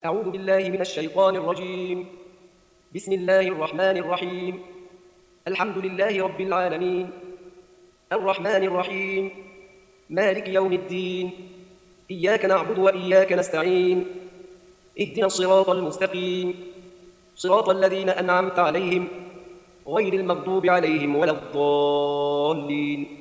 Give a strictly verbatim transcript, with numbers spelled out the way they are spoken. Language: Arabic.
أعوذ بالله من الشيطان الرجيم. بسم الله الرحمن الرحيم. الحمد لله رب العالمين، الرحمن الرحيم، مالك يوم الدين. إياك نعبد وإياك نستعين. اهدنا الصراط المستقيم، صراط الذين أنعمت عليهم غير المغضوب عليهم ولا الضالين.